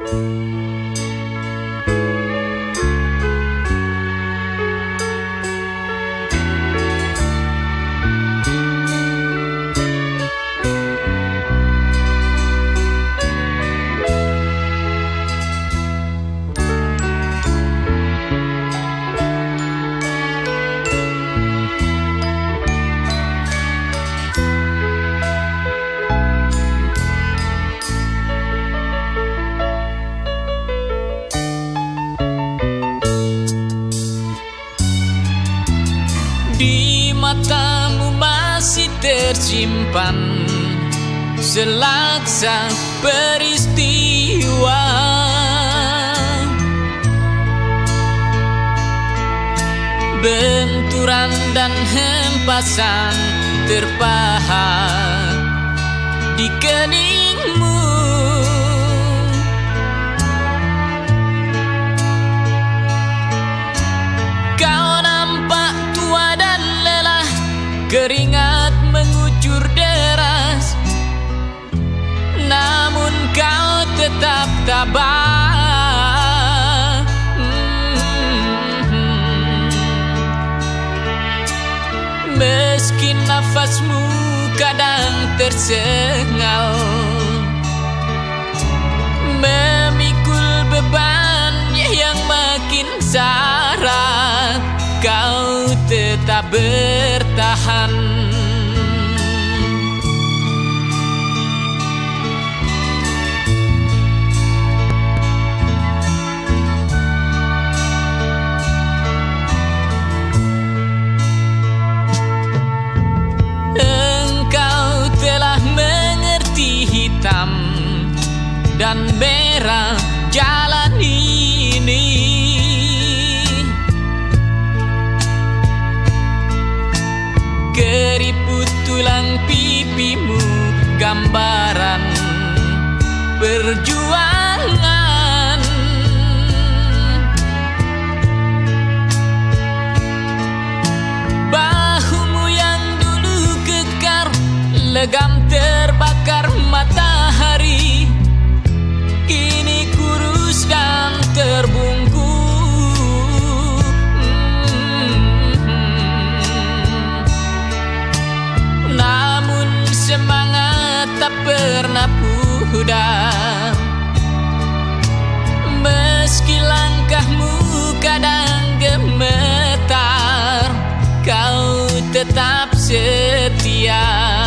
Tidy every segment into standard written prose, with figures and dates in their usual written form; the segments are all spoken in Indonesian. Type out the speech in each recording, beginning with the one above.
Di matamu masih tersimpan selaksa peristiwa, benturan dan hempasan terpahat di keningmu. Keringat mengucur deras, namun kau tetap tabah. Meski nafasmu kadang tersengal, memikul beban yang makin syarat, kau tetap bertahan. Engkau telah mengerti hitam dan merah jalan ini. Keriput tulang pipimu gambaran perjuangan. Bahumu yang dulu kekar, legam terbakar matahari, kini kurus dan terbungkus. Semangat tak pernah pudar, meski langkahmu kadang gemetar, kau tetap setia.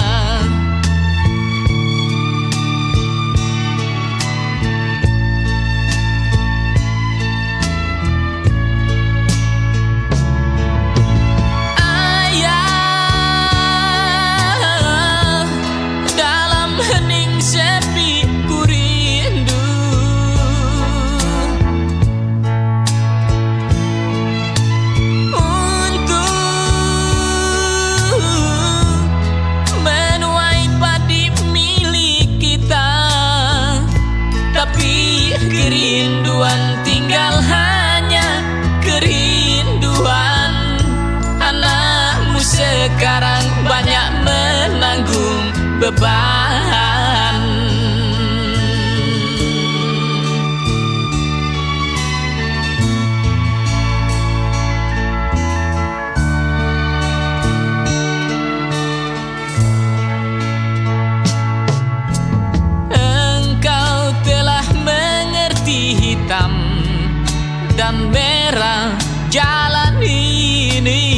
Kerinduan tinggal hanya kerinduan. Anakmu sekarang banyak menanggung beban. Hitam dan merah jalan ini.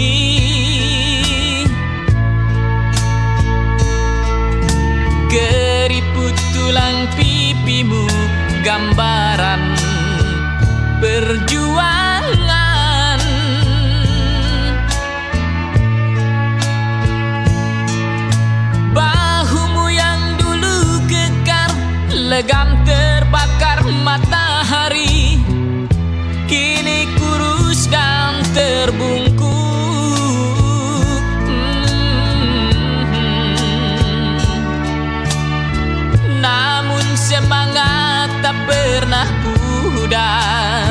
Keriput tulang pipimu gambaran perjuangan. Bahumu yang dulu kekar, legam terbakar matahari, kini kurus dan terbungkus. Namun semangat tak pernah pudar,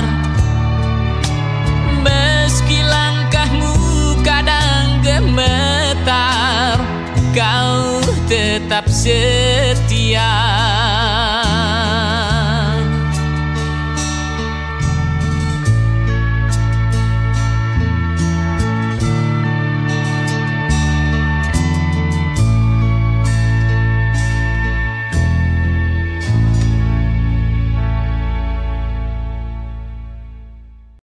meski langkahmu kadang gemetar, kau tetap setia.